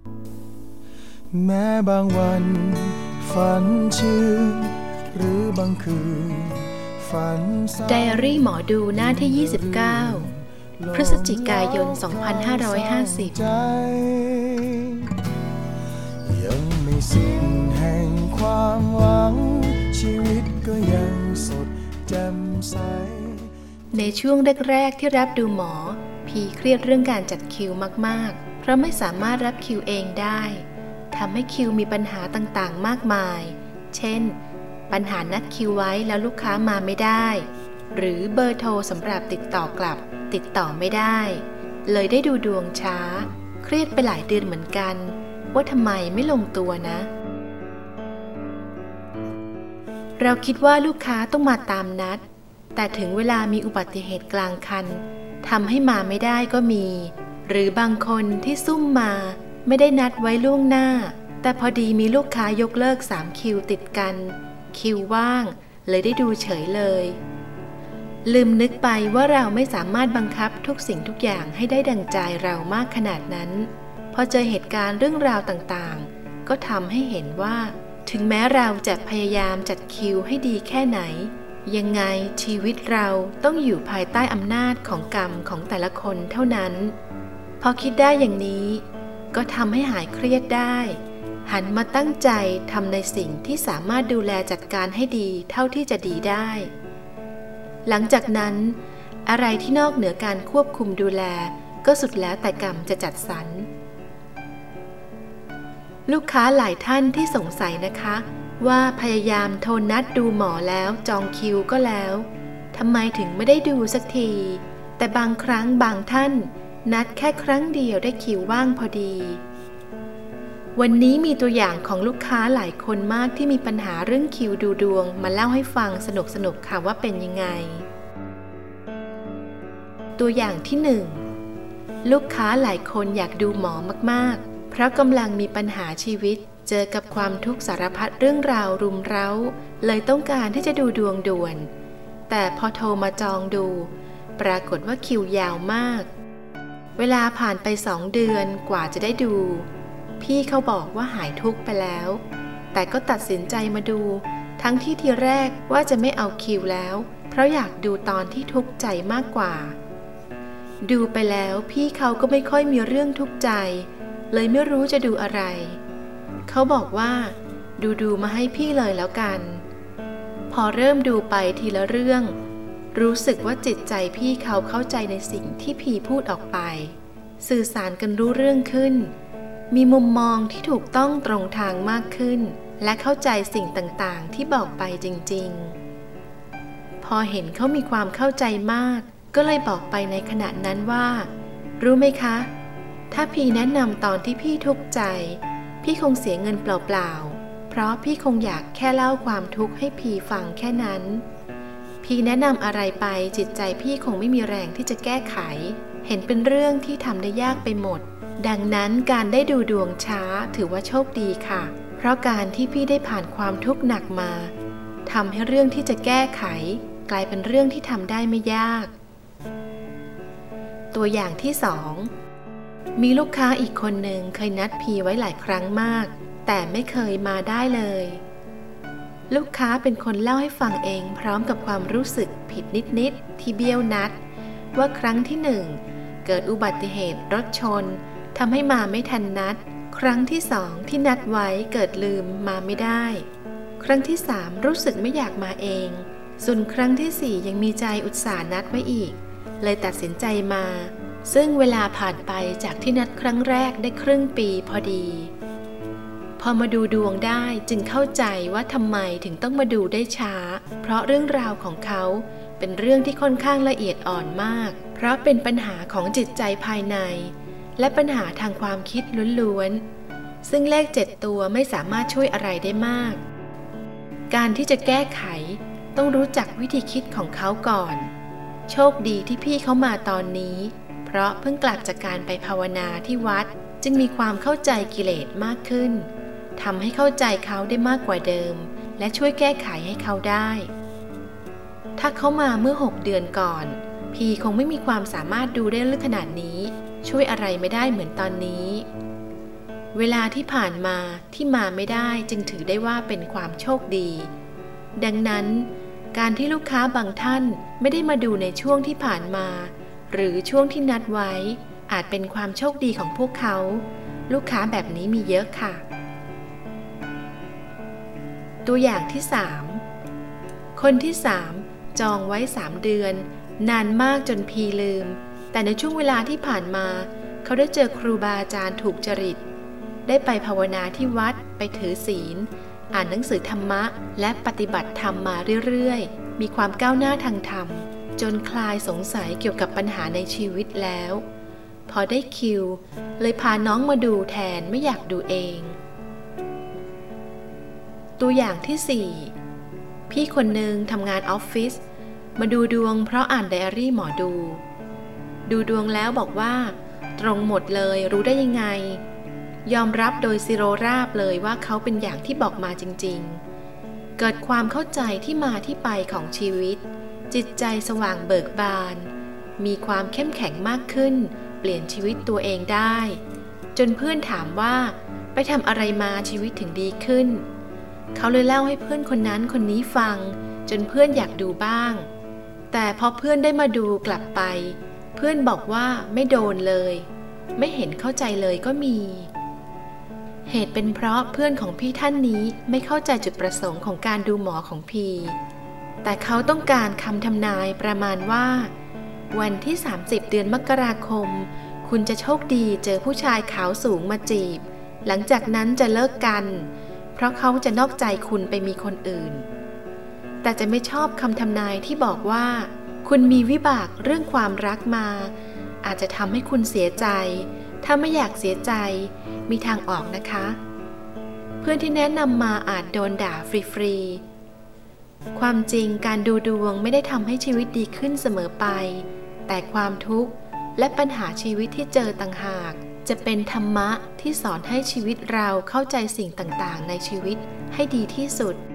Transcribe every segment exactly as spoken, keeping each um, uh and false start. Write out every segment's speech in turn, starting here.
แม้บางวันฝันชื่นหรือบางคืนฝันไดอารี่หมอดูหน้าที่ยี่สิบเก้าพฤศจิกายนสองพันห้าร้อยห้าสิบยังไม่สิ้นแห่งความหวังชีวิตก็ยังสดแจ่มใสในช่วงแรกๆที่รับดูหมอพีเครียดเรื่องการจัดคิวมากๆเพราะไม่สามารถรับคิวเองได้ทำให้คิวมีปัญหาต่างๆมากมายเช่นปัญหานัดคิวไว้แล้วลูกค้ามาไม่ได้หรือเบอร์โทรสำหรับติดต่อกลับติดต่อไม่ได้เลยได้ดูดวงช้าเครียดไปหลายเดือนเหมือนกันว่าทำไมไม่ลงตัวนะเราคิดว่าลูกค้าต้องมาตามนัดแต่ถึงเวลามีอุบัติเหตุกลางคันทำให้มาไม่ได้ก็มีหรือบางคนที่ซุ่มมาไม่ได้นัดไว้ล่วงหน้าแต่พอดีมีลูกค้ายกเลิกสามคิวติดกันคิวว่างเลยได้ดูเฉยเลยลืมนึกไปว่าเราไม่สามารถบังคับทุกสิ่งทุกอย่างให้ได้ดังใจเรามากขนาดนั้นพอเจอเหตุการณ์เรื่องราวต่างๆก็ทำให้เห็นว่าถึงแม้เราจะพยายามจัดคิวให้ดีแค่ไหนยังไงชีวิตเราต้องอยู่ภายใต้อำนาจของกรรมของแต่ละคนเท่านั้นพอคิดได้อย่างนี้ก็ทำให้หายเครียดได้หันมาตั้งใจทำในสิ่งที่สามารถดูแลจัดการให้ดีเท่าที่จะดีได้หลังจากนั้นอะไรที่นอกเหนือการควบคุมดูแลก็สุดแล้วแต่กรรมจะจัดสรรลูกค้าหลายท่านที่สงสัยนะคะว่าพยายามโทรนัดดูหมอแล้วจองคิวก็แล้วทำไมถึงไม่ได้ดูสักทีแต่บางครั้งบางท่านนัดแค่ครั้งเดียวได้คิวว่างพอดีวันนี้มีตัวอย่างของลูกค้าหลายคนมากที่มีปัญหาเรื่องคิวดูดวงมาเล่าให้ฟังสนุกๆค่ะว่าเป็นยังไงตัวอย่างที่หนึ่งลูกค้าหลายคนอยากดูหมอมากๆเพราะกำลังมีปัญหาชีวิตเจอกับความทุกข์สารพัดเรื่องราวรุมเร้าเลยต้องการที่จะดูดวงด่วนแต่พอโทรมาจองดูปรากฏว่าคิวยาวมากเวลาผ่านไปสองเดือนกว่าจะได้ดูพี่เขาบอกว่าหายทุกข์ไปแล้วแต่ก็ตัดสินใจมาดูทั้งที่ทีแรกว่าจะไม่เอาคิวแล้วเพราะอยากดูตอนที่ทุกข์ใจมากกว่าดูไปแล้วพี่เขาก็ไม่ค่อยมีเรื่องทุกข์ใจเลยไม่รู้จะดูอะไรเขาบอกว่าดูดูมาให้พี่เลยแล้วกันพอเริ่มดูไปทีละเรื่องรู้สึกว่าจิตใจพี่เขาเข้าใจในสิ่งที่พี่พูดออกไปสื่อสารกันรู้เรื่องขึ้นมีมุมมองที่ถูกต้องตรงทางมากขึ้นและเข้าใจสิ่งต่างๆที่บอกไปจริงๆพอเห็นเขามีความเข้าใจมากก็เลยบอกไปในขณะนั้นว่ารู้ไหมคะถ้าพี่แนะนำตอนที่พี่ทุกข์ใจพี่คงเสียเงินเปล่าๆเพราะพี่คงอยากแค่เล่าความทุกข์ให้พี่ฟังแค่นั้นพี่แนะนำอะไรไปจิตใจพี่คงไม่มีแรงที่จะแก้ไขเห็นเป็นเรื่องที่ทำได้ยากไปหมดดังนั้นการได้ดูดวงช้าถือว่าโชคดีค่ะเพราะการที่พี่ได้ผ่านความทุกข์หนักมาทำให้เรื่องที่จะแก้ไขกลายเป็นเรื่องที่ทำได้ไม่ยากตัวอย่างที่สองมีลูกค้าอีกคนหนึ่งเคยนัดพีไว้หลายครั้งมากแต่ไม่เคยมาได้เลยลูกค้าเป็นคนเล่าให้ฟังเองพร้อมกับความรู้สึกผิดนิดๆที่เบี้ยวนัดว่าครั้งที่หนึ่งเกิดอุบัติเหตุรถชนทำให้มาไม่ทันนัดครั้งที่สองที่นัดไว้เกิดลืมมาไม่ได้ครั้งที่สามรู้สึกไม่อยากมาเองส่วนครั้งที่สี่ยังมีใจอุตส่าห์นัดไว้อีกเลยตัดสินใจมาซึ่งเวลาผ่านไปจากที่นัดครั้งแรกได้ครึ่งปีพอดีพอมาดูดวงได้จึงเข้าใจว่าทำไมถึงต้องมาดูได้ช้าเพราะเรื่องราวของเขาเป็นเรื่องที่ค่อนข้างละเอียดอ่อนมากเพราะเป็นปัญหาของจิตใจภายในและปัญหาทางความคิดล้วนๆซึ่งเลขเจ็ดตัวไม่สามารถช่วยอะไรได้มากการที่จะแก้ไขต้องรู้จักวิธีคิดของเขาก่อนโชคดีที่พี่เขามาตอนนี้เพราะเพิ่งกลับจากการไปภาวนาที่วัดจึงมีความเข้าใจกิเลสมากขึ้นทำให้เข้าใจเขาได้มากกว่าเดิมและช่วยแก้ไขให้เขาได้ถ้าเขามาเมื่อหกเดือนก่อนพี่คงไม่มีความสามารถดูได้ลึกขนาดนี้ช่วยอะไรไม่ได้เหมือนตอนนี้เวลาที่ผ่านมาที่มาไม่ได้จึงถือได้ว่าเป็นความโชคดีดังนั้นการที่ลูกค้าบางท่านไม่ได้มาดูในช่วงที่ผ่านมาหรือช่วงที่นัดไว้อาจเป็นความโชคดีของพวกเขาลูกค้าแบบนี้มีเยอะค่ะตัวอย่างที่สามคนที่สามจองไว้สามเดือนนานมากจนพีลืมแต่ในช่วงเวลาที่ผ่านมาเขาได้เจอครูบาอาจารย์ถูกจริตได้ไปภาวนาที่วัดไปถือศีลอ่านหนังสือธรรมะและปฏิบัติธรรมมาเรื่อยๆมีความก้าวหน้าทางธรรมจนคลายสงสัยเกี่ยวกับปัญหาในชีวิตแล้วพอได้คิวเลยพาน้องมาดูแทนไม่อยากดูเองตัวอย่างที่สี่พี่คนหนึ่งทำงานออฟฟิศมาดูดวงเพราะอ่านไดอารี่หมอดูดูดวงแล้วบอกว่าตรงหมดเลยรู้ได้ยังไงยอมรับโดยซิโรราบเลยว่าเขาเป็นอย่างที่บอกมาจริงๆเกิดความเข้าใจที่มาที่ไปของชีวิตจิตใจสว่างเบิกบานมีความเข้มแข็งมากขึ้นเปลี่ยนชีวิตตัวเองได้จนเพื่อนถามว่าไปทำอะไรมาชีวิตถึงดีขึ้นเขาเลยเล่าให้เพื่อนคนนั้นคนนี้ฟังจนเพื่อนอยากดูบ้างแต่พอเพื่อนได้มาดูกลับไปเพื่อนบอกว่าไม่โดนเลยไม่เห็นเข้าใจเลยก็มีเหตุเป็นเพราะเพื่อนของพี่ท่านนี้ไม่เข้าใจจุดประสงค์ของการดูหมอของพีแต่เขาต้องการคำทำนายประมาณว่าวันที่สามสิบเดือนมกราคมคุณจะโชคดีเจอผู้ชายขาวสูงมาจีบหลังจากนั้นจะเลิกกันเพราะเขาจะนอกใจคุณไปมีคนอื่นแต่จะไม่ชอบคำทำนายที่บอกว่าคุณมีวิบากเรื่องความรักมาอาจจะทำให้คุณเสียใจถ้าไม่อยากเสียใจมีทางออกนะคะเพื่อนที่แนะนำมาอาจโดนด่าฟรีๆความจริงการดูดวงไม่ได้ทำให้ชีวิตดีขึ้นเสมอไปแต่ความทุกข์และปัญหาชีวิตที่เจอต่างหากจะเป็นธรรมะที่สอนให้ชีวิตเราเข้าใจสิ่งต่างๆในชีวิตให้ดีที่สุด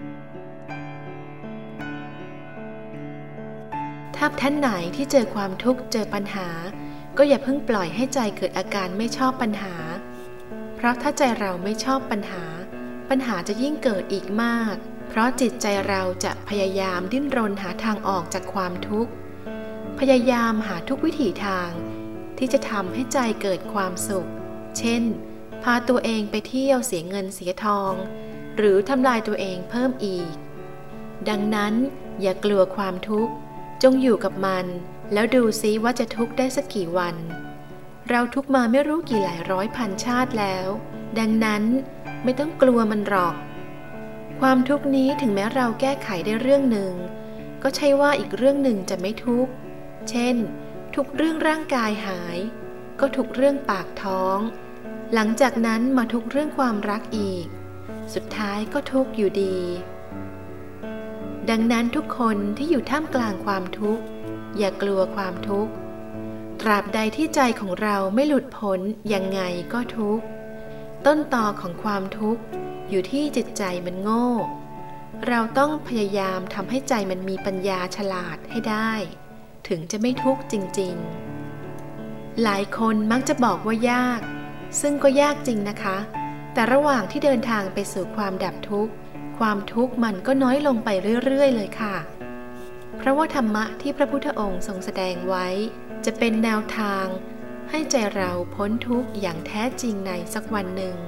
ถ้าท่านไหนที่เจอความทุกข์เจอปัญหาก็อย่าเพิ่งปล่อยให้ใจเกิดอาการไม่ชอบปัญหาเพราะถ้าใจเราไม่ชอบปัญหาปัญหาจะยิ่งเกิดอีกมากเพราะจิตใจเราจะพยายามดิ้นรนหาทางออกจากความทุกข์พยายามหาทุกวิถีทางที่จะทำให้ใจเกิดความสุขเช่นพาตัวเองไปเที่ยวเสียเงินเสียทองหรือทำลายตัวเองเพิ่มอีกดังนั้นอย่ากลัวความทุกข์จงอยู่กับมันแล้วดูซิว่าจะทุกข์ได้สักกี่วันเราทุกข์มาไม่รู้กี่หลายร้อยพันชาติแล้วดังนั้นไม่ต้องกลัวมันหรอกความทุกข์นี้ถึงแม้เราแก้ไขได้เรื่องหนึ่งก็ใช่ว่าอีกเรื่องหนึ่งจะไม่ทุกข์เช่นทุกเรื่องร่างกายหายก็ทุกเรื่องปากท้องหลังจากนั้นมาทุกเรื่องความรักอีกสุดท้ายก็ทุกข์อยู่ดีดังนั้นทุกคนที่อยู่ท่ามกลางความทุกข์อย่ากลัวความทุกข์ตราบใดที่ใจของเราไม่หลุดพ้นยังไงก็ทุกข์ต้นตอของความทุกข์อยู่ที่จิตใจมันโง่เราต้องพยายามทำให้ใจมันมีปัญญาฉลาดให้ได้ถึงจะไม่ทุกข์จริงๆหลายคนมักจะบอกว่ายากซึ่งก็ยากจริงนะคะแต่ระหว่างที่เดินทางไปสู่ความดับทุกข์ความทุกข์มันก็น้อยลงไปเรื่อยๆเลยค่ะเพราะว่าธรรมะที่พระพุทธองค์ทรงแสดงไว้จะเป็นแนวทางให้ใจเราพ้นทุกข์อย่างแท้จริงในสักวันหนึ่ง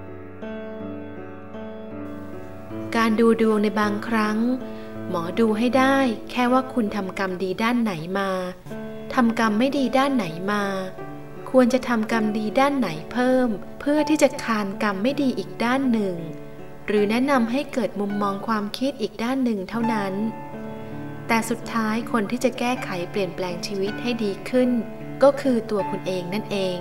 การดูดวงในบางครั้งหมอดูให้ได้แค่ว่าคุณทำกรรมดีด้านไหนมาทำกรรมไม่ดีด้านไหนมาควรจะทำกรรมดีด้านไหนเพิ่มเพื่อที่จะคานกรรมไม่ดีอีกด้านหนึ่งหรือแนะนำให้เกิดมุมมองความคิดอีกด้านหนึ่งเท่านั้นแต่สุดท้ายคนที่จะแก้ไขเปลี่ยนแปลงชีวิตให้ดีขึ้นก็คือตัวคุณเองนั่นเอง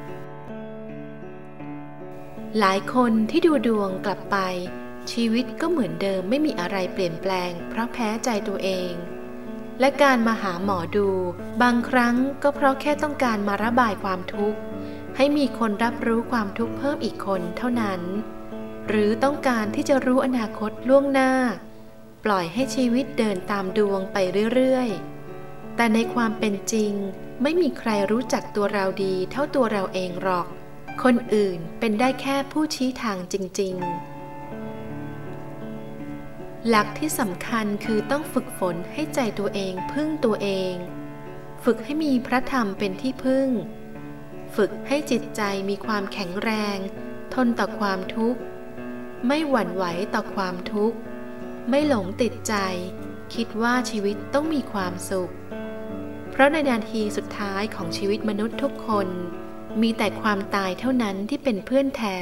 หลายคนที่ดูดวงกลับไปชีวิตก็เหมือนเดิมไม่มีอะไรเปลี่ยนแปลงเพราะแพ้ใจตัวเองและการมาหาหมอดูบางครั้งก็เพราะแค่ต้องการมาระบายความทุกข์ให้มีคนรับรู้ความทุกข์เพิ่มอีกคนเท่านั้นหรือต้องการที่จะรู้อนาคตล่วงหน้าปล่อยให้ชีวิตเดินตามดวงไปเรื่อยๆ แต่ในความเป็นจริงไม่มีใครรู้จักตัวเราดีเท่าตัวเราเองหรอกคนอื่นเป็นได้แค่ผู้ชี้ทางจริงๆหลักที่สำคัญคือต้องฝึกฝนให้ใจตัวเองพึ่งตัวเองฝึกให้มีพระธรรมเป็นที่พึ่งฝึกให้จิตใจมีความแข็งแรงทนต่อความทุกข์ไม่หวั่นไหวต่อความทุกข์ไม่หลงติดใจคิดว่าชีวิตต้องมีความสุขเพราะในนาทีสุดท้ายของชีวิตมนุษย์ทุกคนมีแต่ความตายเท่านั้นที่เป็นเพื่อนแท้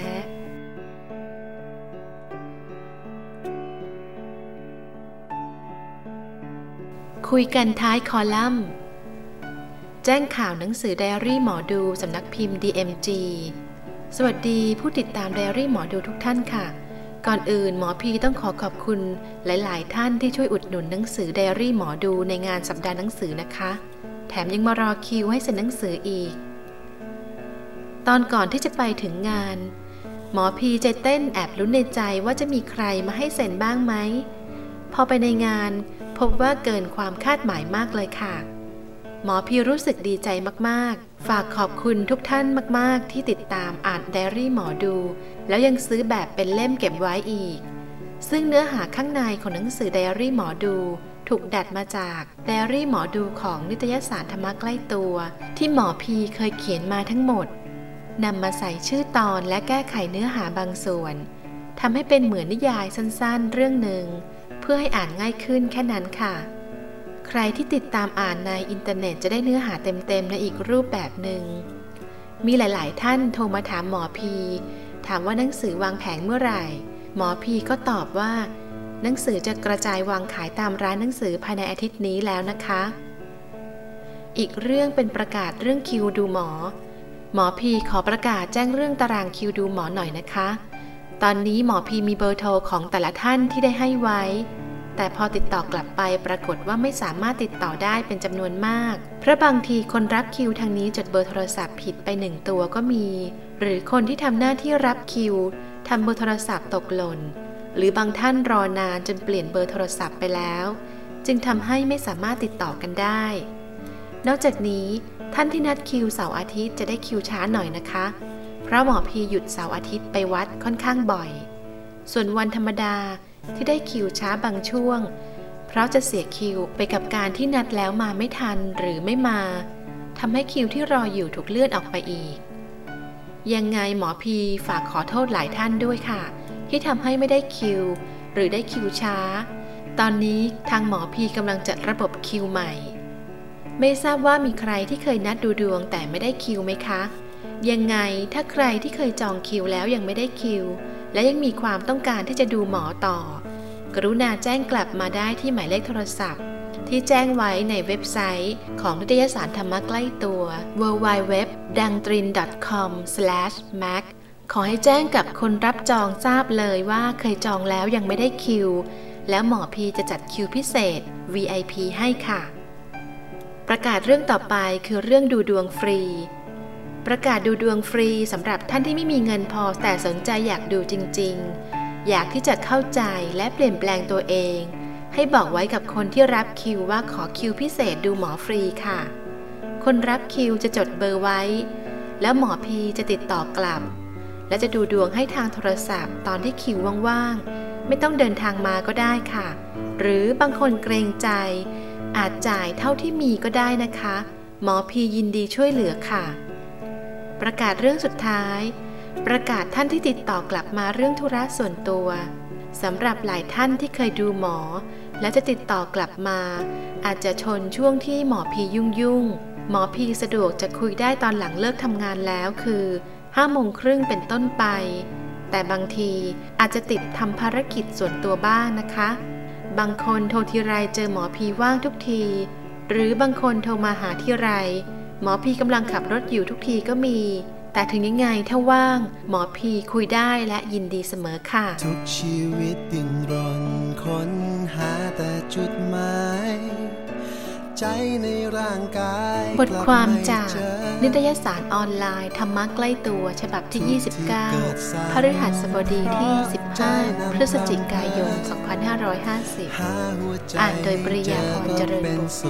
คุยกันท้ายคอลัมน์แจ้งข่าวหนังสือไดอารี่หมอดูสำนักพิมพ์ ดี เอ็ม จี สวัสดีผู้ติดตามไดอารี่หมอดูทุกท่านค่ะก่อนอื่นหมอพีต้องขอขอบคุณหลายๆท่านที่ช่วยอุดหนุนหนังสือไดอารี่หมอดูในงานสัปดาห์หนังสือนะคะแถมยังมารอคิวให้เซ็นหนังสืออีกตอนก่อนที่จะไปถึงงานหมอพีใจเต้นแอบลุ้นในใจว่าจะมีใครมาให้เซ็นบ้างไหมพอไปในงานพบว่าเกินความคาดหมายมากเลยค่ะหมอพีรู้สึกดีใจมากๆฝากขอบคุณทุกท่านมากๆที่ติดตามอ่านไดอารี่หมอดูแล้วยังซื้อแบบเป็นเล่มเก็บไว้อีกซึ่งเนื้อหาข้างในของหนังสือไดอารี่หมอดูถูกดัดมาจากไดอารี่หมอดูของนิตยสารธรรมะใกล้ตัวที่หมอพีเคยเขียนมาทั้งหมดนำมาใส่ชื่อตอนและแก้ไขเนื้อหาบางส่วนทำให้เป็นเหมือนนิยายสั้นๆเรื่องหนึ่งเพื่อให้อ่านง่ายขึ้นแค่นั้นค่ะใครที่ติดตามอ่านในอินเทอร์เน็ตจะได้เนื้อหาเต็มๆในอีกรูปแบบหนึ่งมีหลายๆท่านโทรมาถามหมอพีถามว่าหนังสือวางแผงเมื่อไหร่หมอพีก็ตอบว่าหนังสือจะกระจายวางขายตามร้านหนังสือภายในอาทิตย์นี้แล้วนะคะอีกเรื่องเป็นประกาศเรื่องคิวดูหมอหมอพีขอประกาศแจ้งเรื่องตารางคิวดูหมอหน่อยนะคะตอนนี้หมอพีมีเบอร์โทรของแต่ละท่านที่ได้ให้ไว้แต่พอติดต่อกลับไปปรากฏว่าไม่สามารถติดต่อได้เป็นจำนวนมากเพราะบางทีคนรับคิวทางนี้จดเบอร์โทรศัพท์ผิดไปหนึ่งตัวก็มีหรือคนที่ทำหน้าที่รับคิวทำเบอร์โทรศัพท์ตกหล่นหรือบางท่านรอนานจนเปลี่ยนเบอร์โทรศัพท์ไปแล้วจึงทำให้ไม่สามารถติดต่อกันได้นอกจากนี้ท่านที่นัดคิวเสาร์อาทิตย์จะได้คิวช้าหน่อยนะคะเพราะหมอพีหยุดเสาร์อาทิตย์ไปวัดค่อนข้างบ่อยส่วนวันธรรมดาที่ได้คิวช้าบางช่วงเพราะจะเสียคิวไปกับการที่นัดแล้วมาไม่ทันหรือไม่มาทำให้คิวที่รออยู่ถูกเลื่อนออกไปอีกยังไงหมอพีฝากขอโทษหลายท่านด้วยค่ะที่ทำให้ไม่ได้คิวหรือได้คิวช้าตอนนี้ทางหมอพีกำลังจัดระบบคิวใหม่ไม่ทราบว่ามีใครที่เคยนัดดูดวงแต่ไม่ได้คิวไหมคะยังไงถ้าใครที่เคยจองคิวแล้วยังไม่ได้คิวและยังมีความต้องการที่จะดูหมอต่อกรุณาแจ้งกลับมาได้ที่หมายเลขโทรศัพท์ที่แจ้งไว้ในเว็บไซต์ของนิตยสารธรรมะใกล้ตัว ดับเบิลยู ดับเบิลยู ดับเบิลยู ดอท ดังตริน ดอท คอม สแลช แม็ก ขอให้แจ้งกับคนรับจองทราบเลยว่าเคยจองแล้วยังไม่ได้คิวแล้วหมอพีจะจัดคิวพิเศษ วี ไอ พี ให้ค่ะประกาศเรื่องต่อไปคือเรื่องดูดวงฟรีประกาศดูดวงฟรีสำหรับท่านที่ไม่มีเงินพอแต่สนใจอยากดูจริงๆอยากที่จะเข้าใจและเปลี่ยนแปลงตัวเองให้บอกไว้กับคนที่รับคิวว่าขอคิวพิเศษดูหมอฟรีค่ะคนรับคิวจะจดเบอร์ไว้แล้วหมอพีจะติดต่อกลับและจะดูดวงให้ทางโทรศัพท์ตอนที่คิวว่างๆไม่ต้องเดินทางมาก็ได้ค่ะหรือบางคนเกรงใจอาจจ่ายเท่าที่มีก็ได้นะคะหมอพียินดีช่วยเหลือค่ะประกาศเรื่องสุดท้ายประกาศท่านที่ติดต่อกลับมาเรื่องธุระส่วนตัวสำหรับหลายท่านที่เคยดูหมอและจะติดต่อกลับมาอาจจะชนช่วงที่หมอพียุ่งยุ่งหมอพีสะดวกจะคุยได้ตอนหลังเลิกทำงานแล้วคือห้าโมงครึ่งเป็นต้นไปแต่บางทีอาจจะติดทำภารกิจส่วนตัวบ้างนะคะบางคนโทรทีไรเจอหมอพีว่างทุกทีหรือบางคนโทรมาหาทีไรหมอพีกำลังขับรถอยู่ทุกทีก็มีแต่ถึงยังไงถ้าว่างหมอพีคุยได้และยินดีเสมอค่ะทุกชีวิตดิ้นรนค้นหาแต่จุดหมายใจในร่างกายบทความจากนิตยสารออนไลน์ธรรมะใกล้ตัวฉบับที่ยี่สิบเก้าพฤหัสบดีที่สิบห้าพฤศจิกายนสองพันห้าร้อยห้าสิบอ่านโดยปริยาพรเจริญบุตร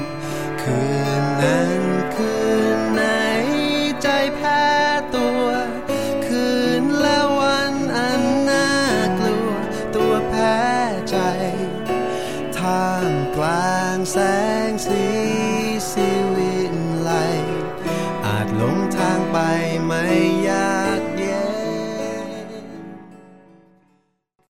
คืนนั้นคืนไหนใจแพ้ตัวท่ามกลางแสงสี